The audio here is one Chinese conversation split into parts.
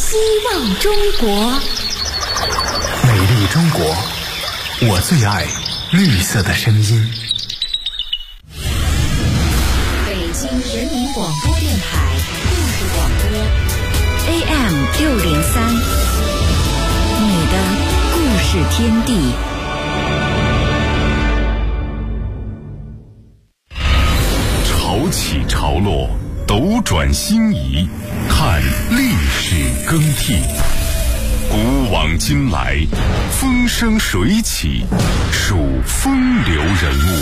希望中国， 美丽中国，我最爱绿色的声音。 北京人民广播电台故事广播 AM603，你的故事天地。 潮起潮落，斗转星移，看历史更替，古往今来，风生水起，数风流人物。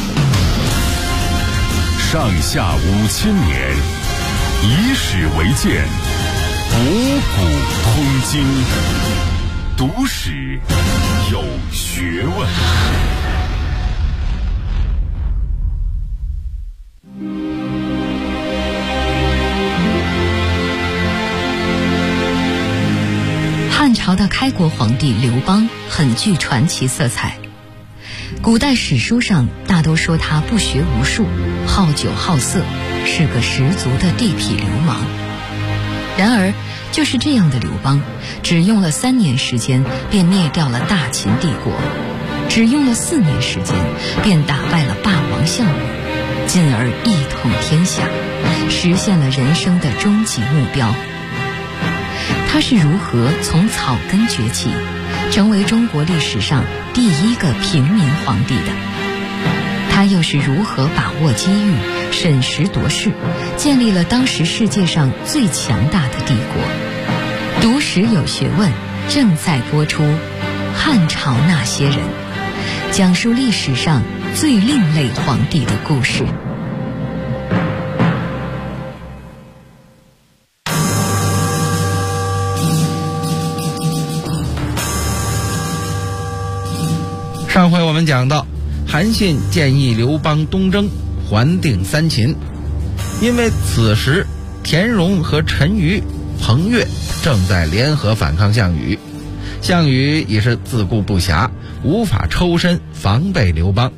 上下5000年，以史为鉴，博古通今，读史有学问。 汉朝的开国皇帝刘邦很具传奇色彩，古代史书上大都说他不学无术，好酒好色，是个十足的地痞流氓。然而就是这样的刘邦，只用了3年时间便灭掉了大秦帝国，只用了4年时间便打败了霸王项羽，进而一统天下，实现了人生的终极目标。他是如何从草根崛起，成为中国历史上第一个平民皇帝的？他又是如何把握机遇，审时度势，建立了当时世界上最强大的帝国？读史有学问，正在播出《汉朝那些人》，讲述历史上最另类皇帝的故事。 上回我们讲到，韩信建议刘邦东征，还定三秦。因为此时田荣和陈馀、彭越正在联合反抗项羽，项羽已是自顾不暇，无法抽身防备刘邦。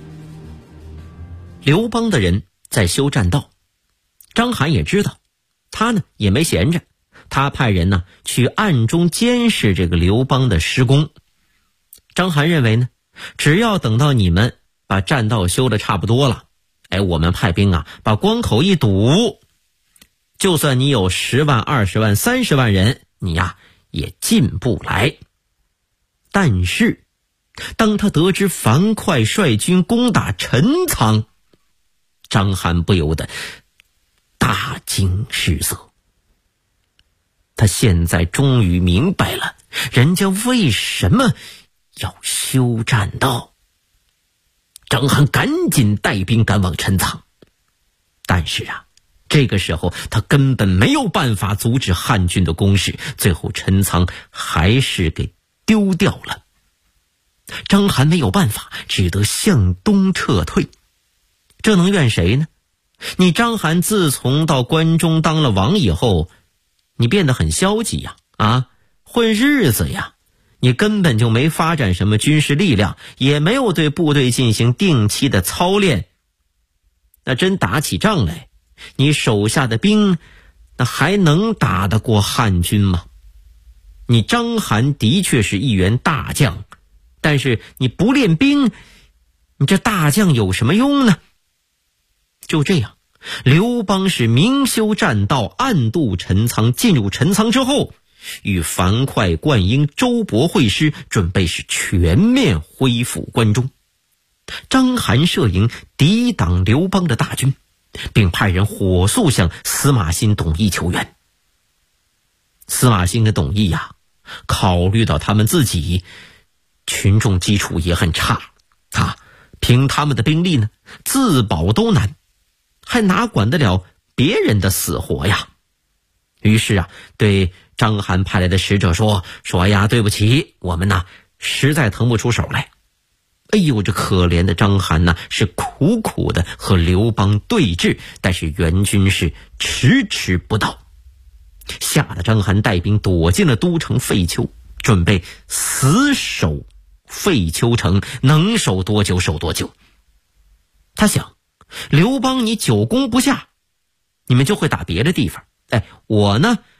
刘邦的人在修栈道，章邯也知道，他呢也没闲着，他派人呢去暗中监视这个刘邦的施工。章邯认为呢，只要等到你们把栈道修得差不多了，我们派兵啊把关口一堵，就算你有10万、20万、30万人，你呀也进不来。但是当他得知樊哙率军攻打陈仓，章邯不由得大惊失色。他现在终于明白了人家为什么要修栈道。章邯赶紧带兵赶往陈仓，但是这个时候他根本没有办法阻止汉军的攻势，最后陈仓还是给丢掉了。章邯没有办法，只得向东撤退。这能怨谁呢？你章邯自从到关中当了王以后，你变得很消极呀，混日子呀，你根本就没发展什么军事力量，也没有对部队进行定期的操练。那真打起仗来，你手下的兵那还能打得过汉军吗？你章邯的确是一员大将，但是你不练兵，你这大将有什么用呢？就这样，刘邦是明修栈道，暗渡陈仓。进入陈仓之后，与樊哙、灌婴、周勃会师，准备是全面恢复关中。章邯设营抵挡刘邦的大军，并派人火速向司马欣、董翳求援。司马欣跟董翳考虑到他们自己群众基础也很差，凭他们的兵力呢，自保都难，还哪管得了别人的死活呀？于是对章邯派来的使者说对不起，我们实在腾不出手来。这可怜的章邯是苦苦的和刘邦对峙，但是援军是迟迟不到，吓得章邯带兵躲进了都城废丘，准备死守废丘城，能守多久守多久。他想，刘邦你久攻不下，你们就会打别的地方，我呢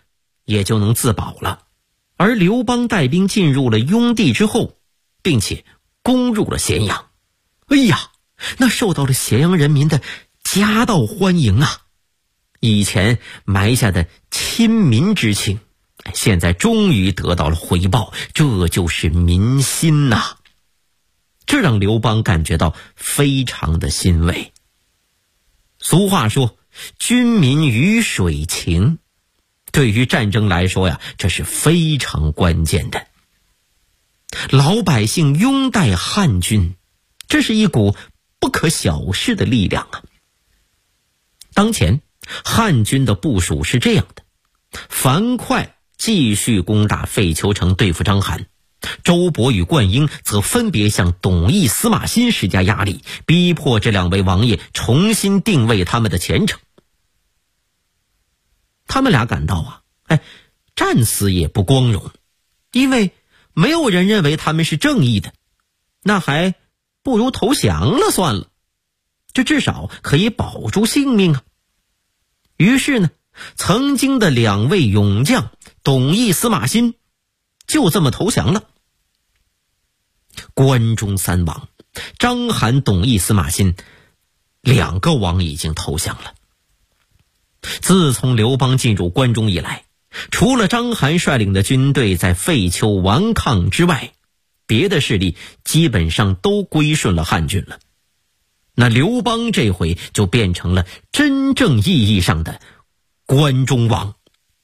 也就能自保了。而刘邦带兵进入了雍地之后，并且攻入了咸阳，哎呀，那受到了咸阳人民的夹道欢迎啊！以前埋下的亲民之情，现在终于得到了回报，这就是民心呐！这让刘邦感觉到非常的欣慰。俗话说，军民鱼水情，对于战争来说呀，这是非常关键的。老百姓拥戴汉军，这是一股不可小视的力量啊！当前汉军的部署是这样的：樊哙继续攻打废丘城对付章邯，周勃与灌婴则分别向董翳、司马欣施加压力，逼迫这两位王爷重新定位他们的前程。他们俩感到战死也不光荣，因为没有人认为他们是正义的，那还不如投降了算了，这至少可以保住性命啊。于是呢，曾经的两位勇将董翳、司马欣就这么投降了。关中三王章邯、董翳、司马欣两个王已经投降了。自从刘邦进入关中以来，除了章邯率领的军队在废丘顽抗之外，别的势力基本上都归顺了汉军了。那刘邦这回就变成了真正意义上的关中王。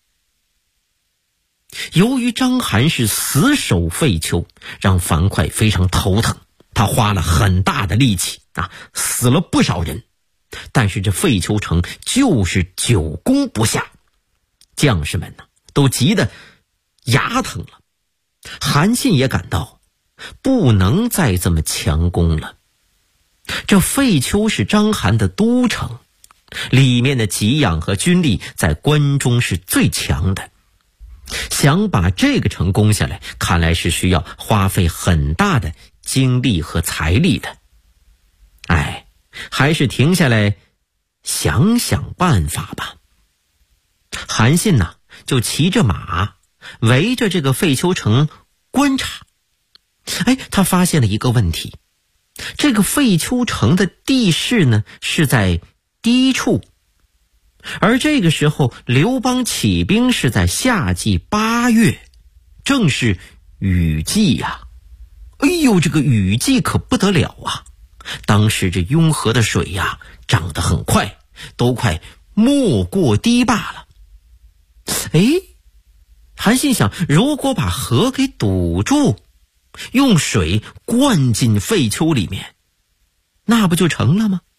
由于章邯是死守废丘，让樊哙非常头疼，他花了很大的力气死了不少人，但是这废丘城就是久攻不下，将士们都急得牙疼了。韩信也感到不能再这么强攻了。这废丘是章邯的都城，里面的给养和军力在关中是最强的，想把这个城攻下来，看来是需要花费很大的精力和财力的。还是停下来想想办法吧。韩信就骑着马围着这个废丘城观察。他发现了一个问题，这个废丘城的地势呢是在低处，而这个时候刘邦起兵是在夏季8月，正是雨季呀。这个雨季可不得了啊！当时这雍河的水涨得很快，都快没过堤坝了。韩信想，如果把河给堵住，用水灌进废丘里面，那不就成了吗？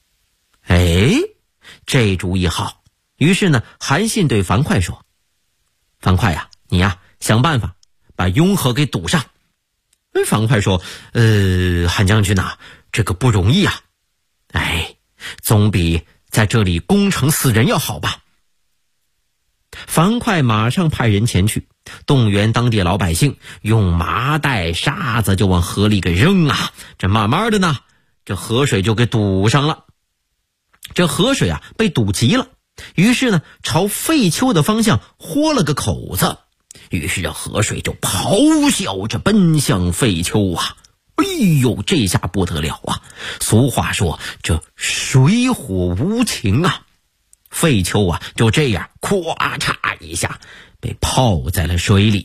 这主意好。于是呢，韩信对樊哙说：“樊哙你想办法把雍河给堵上。”樊哙说：“韩将军这个不容易啊。总比在这里攻城死人要好吧。”樊哙马上派人前去，动员当地老百姓，用麻袋、沙子就往河里给扔这慢慢的呢，这河水就给堵上了。这河水被堵急了，于是呢，朝废丘的方向豁了个口子，于是这河水就咆哮着奔向废丘这下不得了啊！俗话说，这水火无情啊！废丘就这样咵嚓一下被泡在了水里。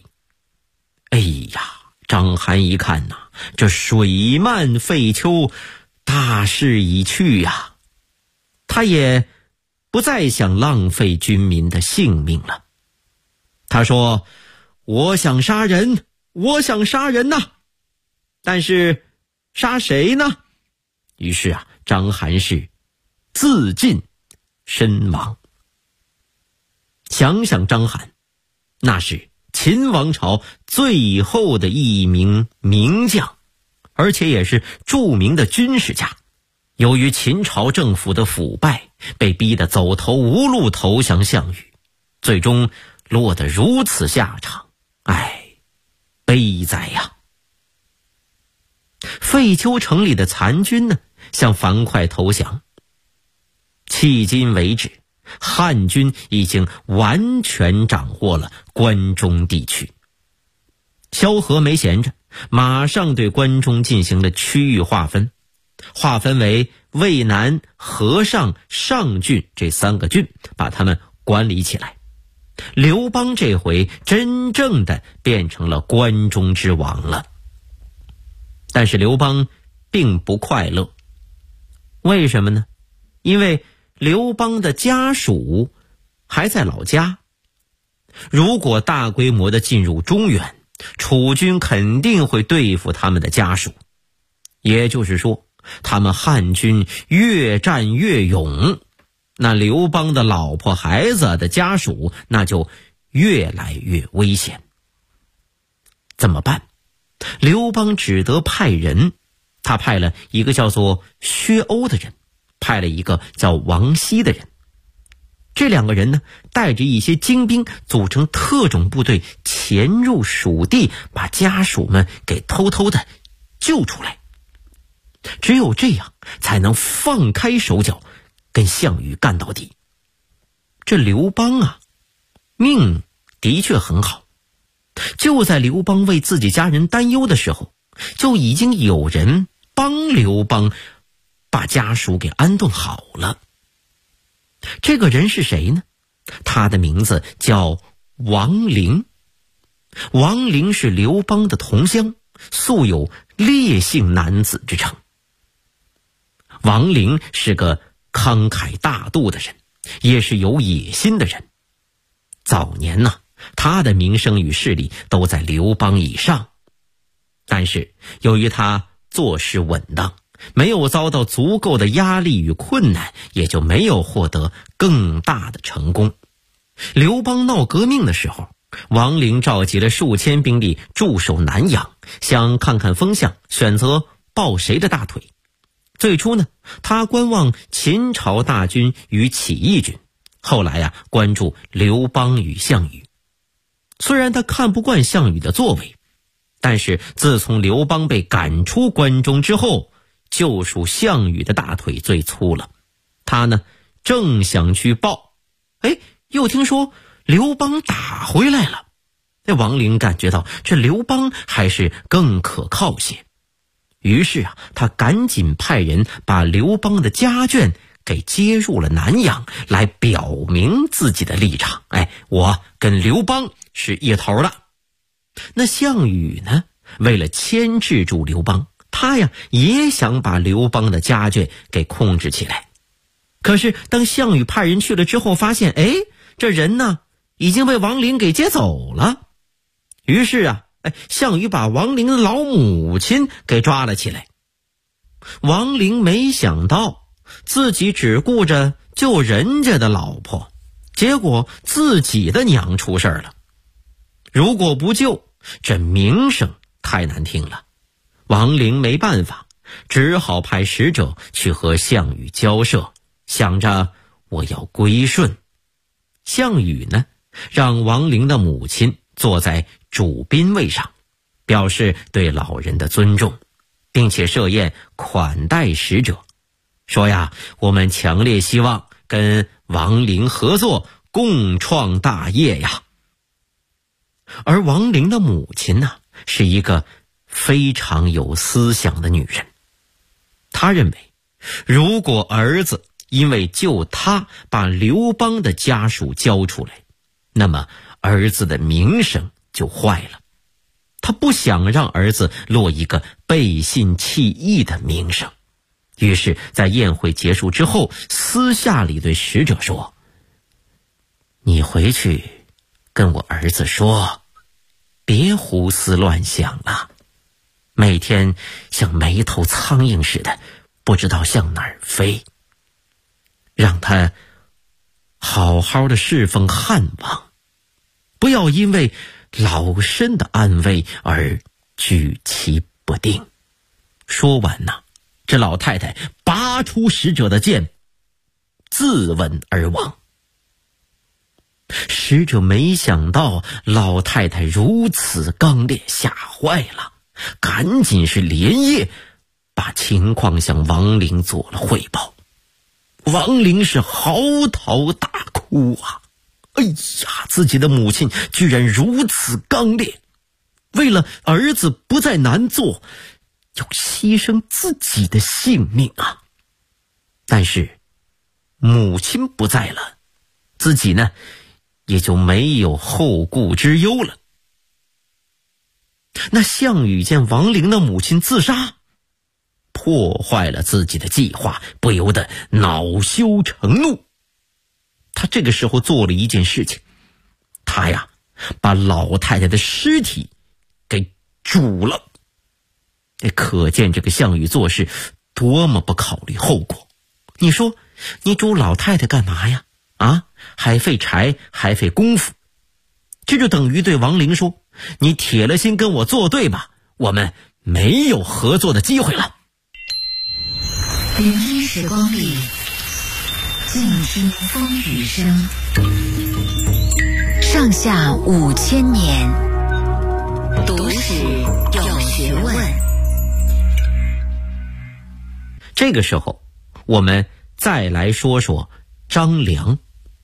章邯一看这水漫废丘，大势已去呀，他也不再想浪费军民的性命了。他说：“我想杀人呐，但是杀谁呢？”于是章邯是自尽身亡。想想章邯，那是秦王朝最后的一名名将，而且也是著名的军事家。由于秦朝政府的腐败，被逼得走投无路，投降项羽，最终落得如此下场，悲哉呀！废丘城里的残军呢，向樊哙投降。迄今为止， 汉军已经完全掌握了关中地区。萧何没闲着，马上对关中进行了区域划分为渭南、河上、上郡这3个郡，把他们管理起来。刘邦这回真正的变成了关中之王了。但是刘邦并不快乐。为什么呢？因为刘邦的家属还在老家，如果大规模的进入中原，楚军肯定会对付他们的家属。也就是说，他们汉军越战越勇，那刘邦的老婆孩子的家属那就越来越危险。怎么办？刘邦只得派人，他派了一个叫做薛欧的人，派了一个叫王熙的人。这2个人呢，带着一些精兵，组成特种部队，潜入蜀地，把家属们给偷偷的救出来。只有这样，才能放开手脚，跟项羽干到底。这刘邦啊，命的确很好。就在刘邦为自己家人担忧的时候，就已经有人帮刘邦把家属给安顿好了。这个人是谁呢？他的名字叫王陵。王陵是刘邦的同乡，素有烈性男子之称。王陵是个慷慨大度的人，也是有野心的人。早年呢，他的名声与势力都在刘邦以上，但是由于他做事稳当，没有遭到足够的压力与困难，也就没有获得更大的成功。刘邦闹革命的时候，王陵召集了数千兵力驻守南阳，想看看风向，选择抱谁的大腿。最初呢，他观望秦朝大军与起义军，后来关注刘邦与项羽。虽然他看不惯项羽的作为，但是自从刘邦被赶出关中之后，就属项羽的大腿最粗了。他呢，正想去抱，又听说刘邦打回来了。王陵感觉到这刘邦还是更可靠些，于是他赶紧派人把刘邦的家眷给接入了南阳，来表明自己的立场。我跟刘邦是一头的。那项羽呢，为了牵制住刘邦，他也想把刘邦的家眷给控制起来。可是当项羽派人去了之后，发现这人呢已经被王陵给接走了。于是项羽把王陵的老母亲给抓了起来。王陵没想到自己只顾着救人家的老婆，结果自己的娘出事了。如果不救，这名声太难听了。王陵没办法，只好派使者去和项羽交涉，想着我要归顺。项羽呢，让王陵的母亲坐在主宾位上，表示对老人的尊重，并且设宴款待使者，说我们强烈希望跟王陵合作，共创大业呀。而王陵的母亲呢，是一个非常有思想的女人。她认为，如果儿子因为救他把刘邦的家属交出来，那么儿子的名声就坏了。他不想让儿子落一个背信弃义的名声，于是在宴会结束之后，私下里对使者说，你回去跟我儿子说，别胡思乱想了，每天像没头苍蝇似的，不知道向哪儿飞，让他好好的侍奉汉王，不要因为老身的安危而举棋不定。说完这老太太拔出使者的剑，自刎而亡。使者没想到老太太如此刚烈，吓坏了，赶紧是连夜把情况向王陵做了汇报。 王陵是嚎啕大哭啊！哎呀，自己的母亲居然如此刚烈，为了儿子不再难做，要牺牲自己的性命啊！但是母亲不在了，自己呢也就没有后顾之忧了。那项羽见王陵的母亲自杀，破坏了自己的计划，不由得恼羞成怒。他这个时候做了一件事情，他呀把老太太的尸体给煮了。可见这个项羽做事多么不考虑后果。你说你煮老太太干嘛呀？还费柴还费功夫。这就等于对王陵说，你铁了心跟我作对吧，我们没有合作的机会了。 聆听时光里，静听风雨声。上下5000年，读史有学问。 这个时候，我们再来说说张良。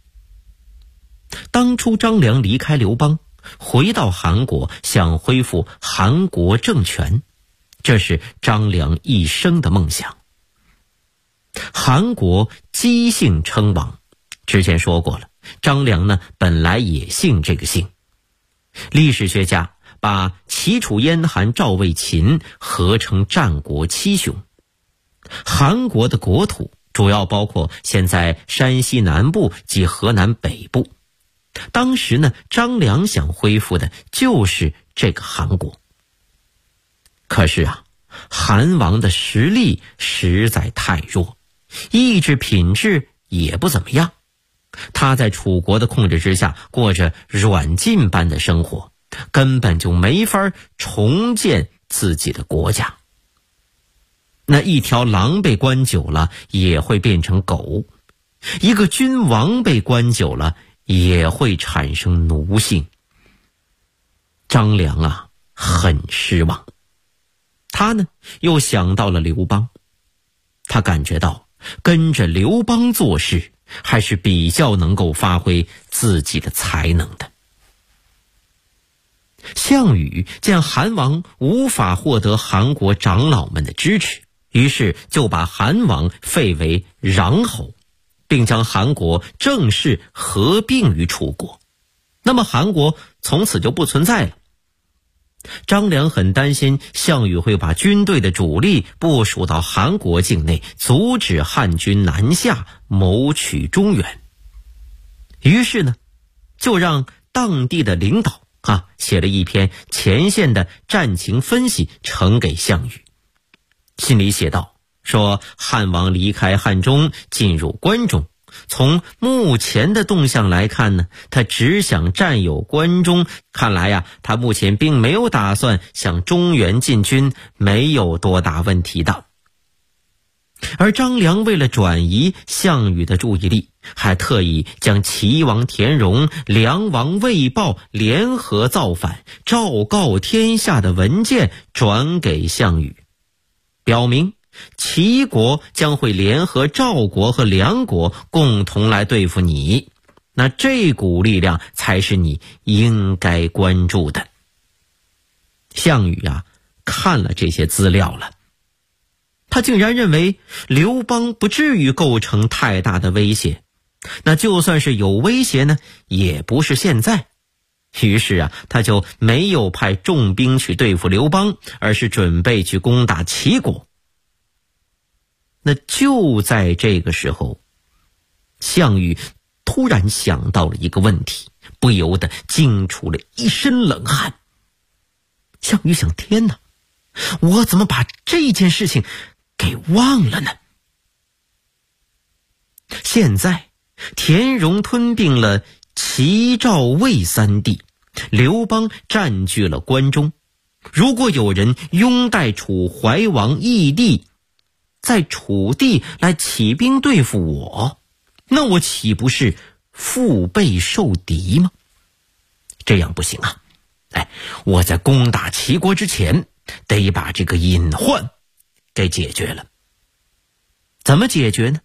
当初张良离开刘邦，回到韩国，想恢复韩国政权，这是张良一生的梦想。韩国姬姓称王，之前说过了，张良呢本来也姓这个姓。历史学家把齐楚燕韩赵魏秦合称战国七雄。韩国的国土主要包括现在山西南部及河南北部。当时呢，张良想恢复的就是这个韩国。可是韩王的实力实在太弱，意志品质也不怎么样。他在楚国的控制之下过着软禁般的生活，根本就没法重建自己的国家。那一条狼被关久了也会变成狗，一个君王被关久了也会产生奴性。张良很失望。他呢又想到了刘邦，他感觉到跟着刘邦做事还是比较能够发挥自己的才能的。项羽见韩王无法获得韩国长老们的支持，于是就把韩王废为穰侯，并将韩国正式合并于楚国。那么韩国从此就不存在了。张良很担心项羽会把军队的主力部署到韩国境内，阻止汉军南下，谋取中原。于是呢，就让当地的领导写了一篇前线的战情分析呈给项羽。信里写道，说汉王离开汉中，进入关中，从目前的动向来看呢，他只想占有关中，看来他目前并没有打算向中原进军，没有多大问题的。而张良为了转移项羽的注意力，还特意将齐王田荣、梁王魏豹联合造反，昭告天下的文件转给项羽，表明齐国将会联合赵国和梁国共同来对付你，那这股力量才是你应该关注的。项羽看了这些资料了，他竟然认为刘邦不至于构成太大的威胁，那就算是有威胁呢，也不是现在。于是他就没有派重兵去对付刘邦，而是准备去攻打齐国。那就在这个时候，项羽突然想到了一个问题，不由得惊出了一身冷汗。项羽想，天哪，我怎么把这件事情给忘了呢？现在田荣吞并了齐赵魏三地，刘邦占据了关中，如果有人拥戴楚怀王义帝，在楚地来起兵对付我，那我岂不是腹背受敌吗？这样不行我在攻打齐国之前得把这个隐患给解决了。怎么解决呢？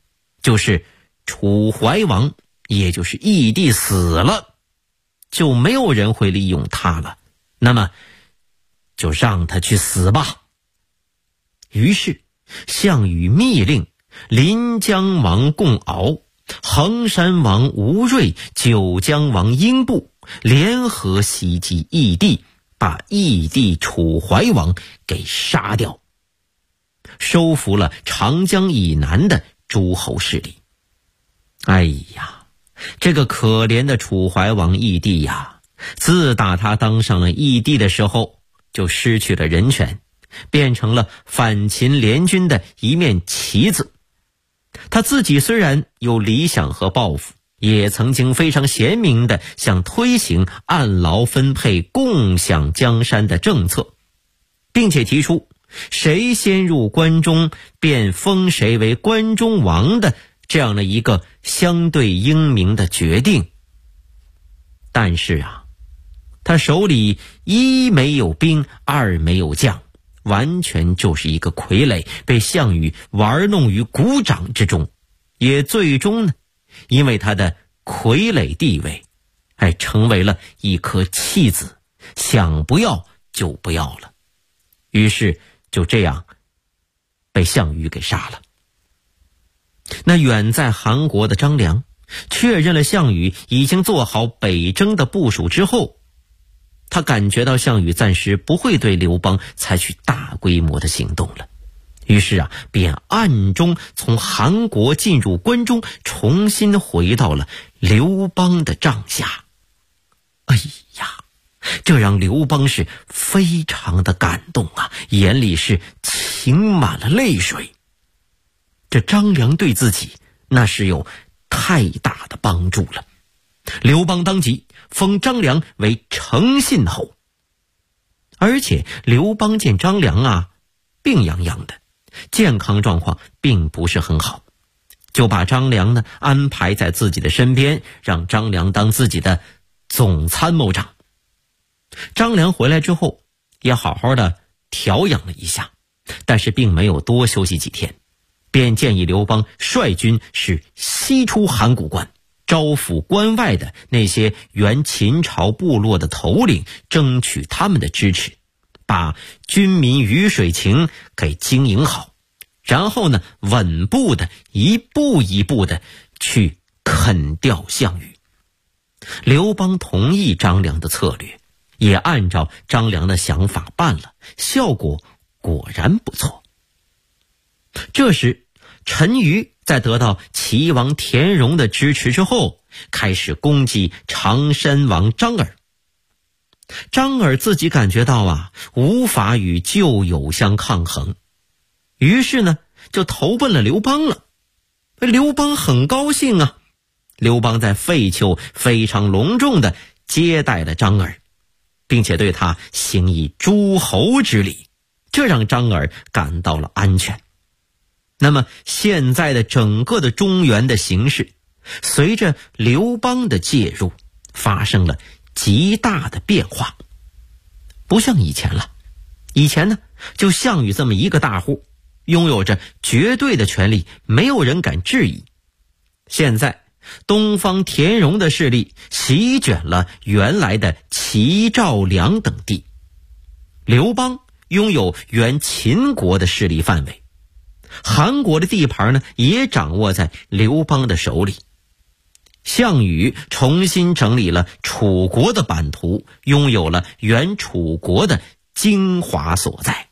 就是楚怀王，也就是义帝死了，就没有人会利用他了，那么就让他去死吧。于是项羽密令临江王贡敖、衡山王吴瑞、九江王英布联合袭击义帝，把义帝楚怀王给杀掉，收服了长江以南的诸侯势力。哎呀，这个可怜的楚怀王义帝呀，自打他当上了义帝的时候，就失去了人权，变成了反秦联军的一面旗子。他自己虽然有理想和抱负，也曾经非常贤明地想推行按劳分配、共享江山的政策，并且提出谁先入关中便封谁为关中王的这样的一个相对英明的决定。但是啊，他手里一没有兵，二没有将，完全就是一个傀儡，被项羽玩弄于股掌之中，也最终呢，因为他的傀儡地位，成为了一颗弃子，想不要就不要了。于是就这样被项羽给杀了。那远在韩国的张良确认了项羽已经做好北征的部署之后，他感觉到项羽暂时不会对刘邦采取大规模的行动了，于是啊，便暗中从韩国进入关中，重新回到了刘邦的帐下。哎呀，这让刘邦是非常的感动啊，眼里是噙满了泪水。这张良对自己那是有太大的帮助了。刘邦当即封张良为诚信侯，而且刘邦见张良啊病怏怏的，健康状况并不是很好，就把张良呢安排在自己的身边，让张良当自己的总参谋长。张良回来之后也好好的调养了一下，但是并没有多休息几天，便建议刘邦率军是西出函谷关，招抚关外的那些原秦朝部落的头领，争取他们的支持，把军民鱼水情给经营好，然后呢，稳步的一步一步的去啃掉项羽。刘邦同意张良的策略，也按照张良的想法办了，效果果然不错。这时陈馀在得到齐王田荣的支持之后，开始攻击常山王张耳。张耳自己感觉到啊，无法与旧友相抗衡，于是呢，就投奔了刘邦了。刘邦很高兴啊，刘邦在废丘非常隆重地接待了张耳，并且对他行以诸侯之礼，这让张耳感到了安全。那么现在的整个的中原的形势，随着刘邦的介入发生了极大的变化。不像以前了，以前呢，就项羽这么一个大户，拥有着绝对的权力，没有人敢质疑。现在东方田荣的势力席卷了原来的齐赵梁等地，刘邦拥有原秦国的势力范围，韩国的地盘呢也掌握在刘邦的手里。项羽重新整理了楚国的版图，拥有了原楚国的精华所在。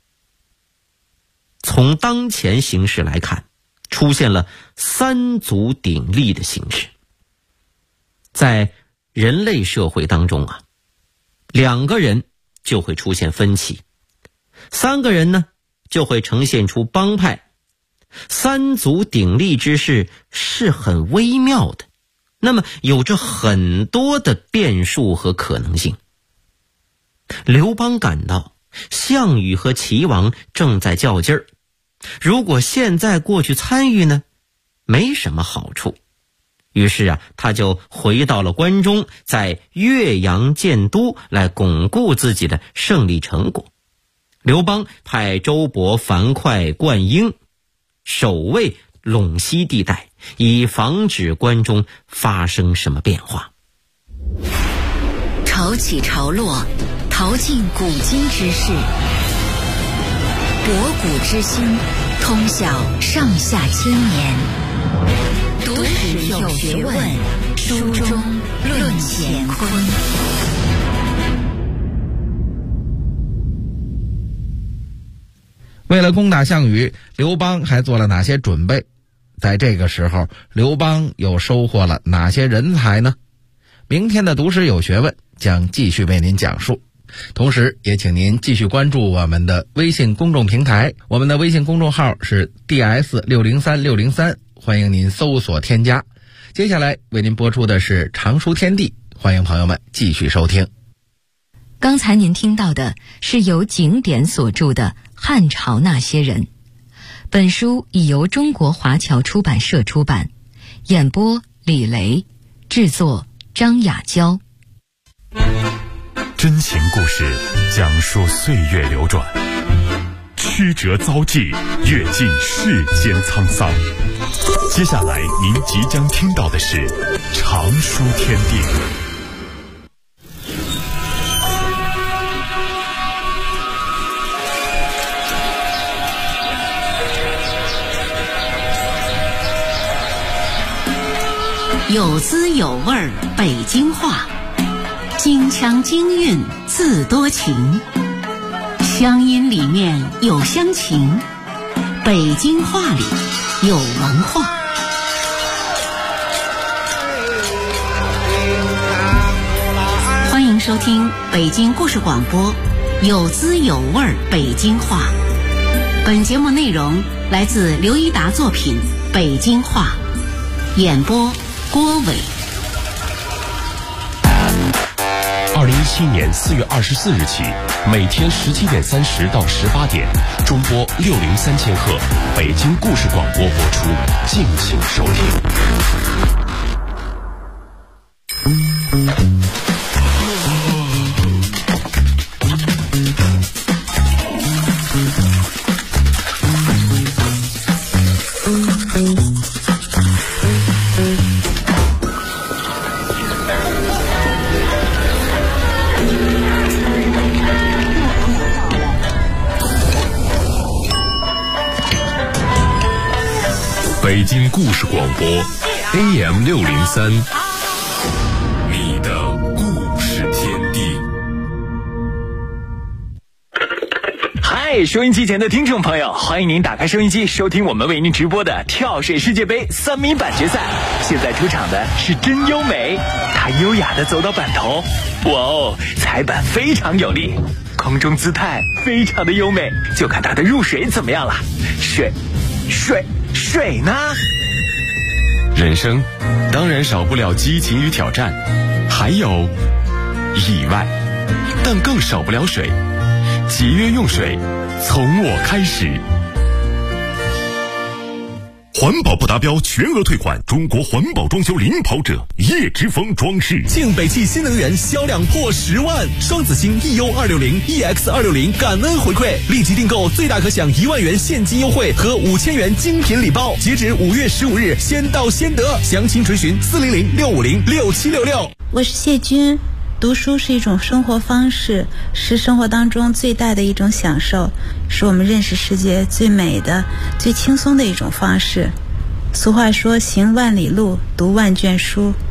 从当前形势来看，出现了三足鼎立的形势。在人类社会当中啊，两个人就会出现分歧，三个人呢就会呈现出帮派。三足鼎立之势是很微妙的，那么有着很多的变数和可能性。刘邦感到项羽和齐王正在较劲儿，如果现在过去参与呢，没什么好处。于是啊，他就回到了关中，在岳阳建都，来巩固自己的胜利成果。刘邦派周勃、樊哙、灌婴守卫陇西地带，以防止关中发生什么变化。 潮起潮落，淘尽古今之事，博古之今，通晓上下千年。读史有学问，书中论乾坤。 为了攻打项羽，刘邦还做了哪些准备？在这个时候，刘邦又收获了哪些人才呢？明天的读史有学问将继续为您讲述，同时也请您继续关注我们的微信公众平台，我们的微信公众号是 DS603603，欢迎您搜索添加。接下来为您播出的是常书天地，欢迎朋友们继续收听。 刚才您听到的是由景典所著的《汉朝那些人》，本书已由中国华侨出版社出版，演播李雷，制作张雅娇。 真情故事讲述岁月流转，曲折遭际，阅尽世间沧桑。接下来您即将听到的是常书天地。 有滋有味儿北京话，京腔京韵自多情，乡音里面有乡情，北京话里有文化。欢迎收听北京故事广播有滋有味儿北京话。本节目内容来自刘一达作品《北京话》，演播郭伟。 2017年4月24日起，每天17点30到18点，中波603000赫，北京故事广播播出，敬请收听。 北京故事广播 AM603，你的故事天地。 嗨，收音机前的听众朋友，欢迎您打开收音机，收听我们为您直播的跳水世界杯3米板决赛。现在出场的是真优美，她优雅地走到板头，哇哦，踩板非常有力，空中姿态非常的优美，就看她的入水怎么样了。水呢？ 人生当然少不了激情与挑战，还有意外，但更少不了水。节约用水，从我开始。 环保不达标全额退款，中国环保装修领跑者叶之峰装饰。 庆北汽新能源销量破10万，双子星 EU260、EX260 感恩回馈，立即订购最大可享1万元现金优惠和5000元精品礼包，截止5月15日，先到先得。详情垂询400-650-6766。 我是谢军。读书是一种生活方式，是生活当中最大的一种享受，是我们认识世界最美的、最轻松的一种方式。俗话说，行万里路，读万卷书。